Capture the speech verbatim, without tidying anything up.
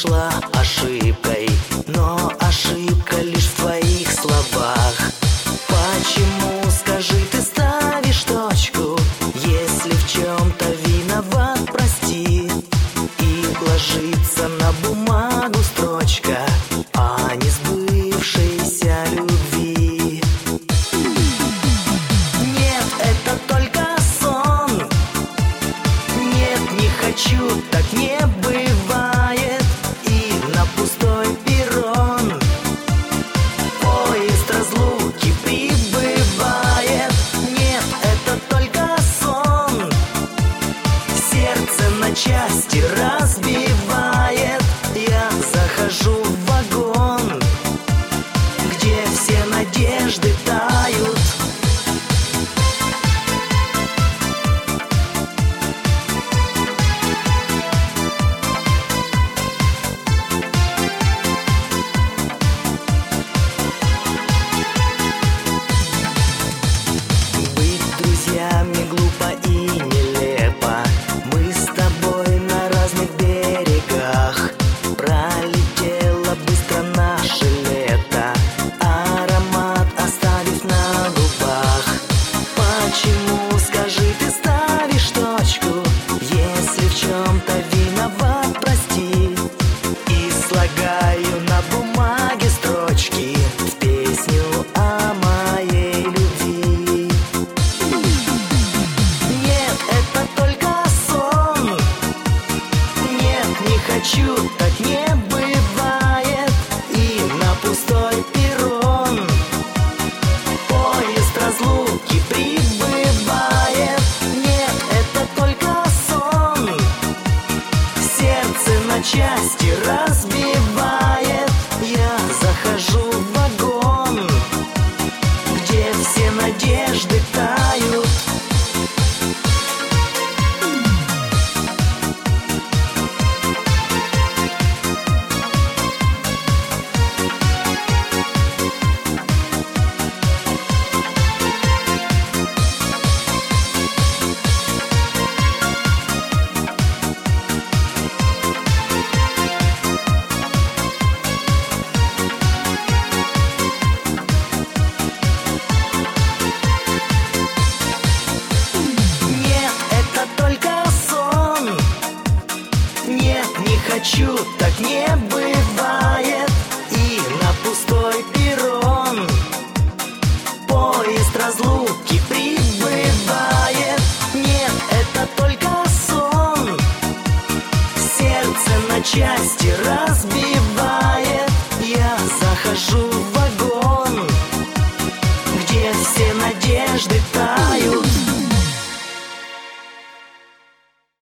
вышла ошибкой, но ошибка лишь в твоих словах. Почему, скажи, ты ставишь точку, если в чем-то виноват, прости. И ложится на бумагу строчка о несбывшейся любви. Нет, это только сон. Нет, не хочу, так не бывает. И на пустой перрон поезд разлуки прибывает. Нет, это только сон. Сердце на части разбивает. Я захожу в вагон, где все надежды тают. Друзьями глупо и нелепо. Мы с тобой на разных берегах. Пролетело быстро наше лето, аромат оставив на губах. Почему, скажи, ты ставишь точку, если в чем-то виноват, прости. И слагаю на бумаге строчки в песню о моей любви. Хочу, так не бывает. И на пустой перрон поезд разлуки прибывает. Нет, это только сон. Сердце на части разбивает. Я захожу в вагон, где все надежды тают. Хочу, так не бывает. И на пустой перрон поезд разлуки прибывает. Нет, это только сон. Сердце на части разбивает. Я захожу в вагон, где все надежды тают.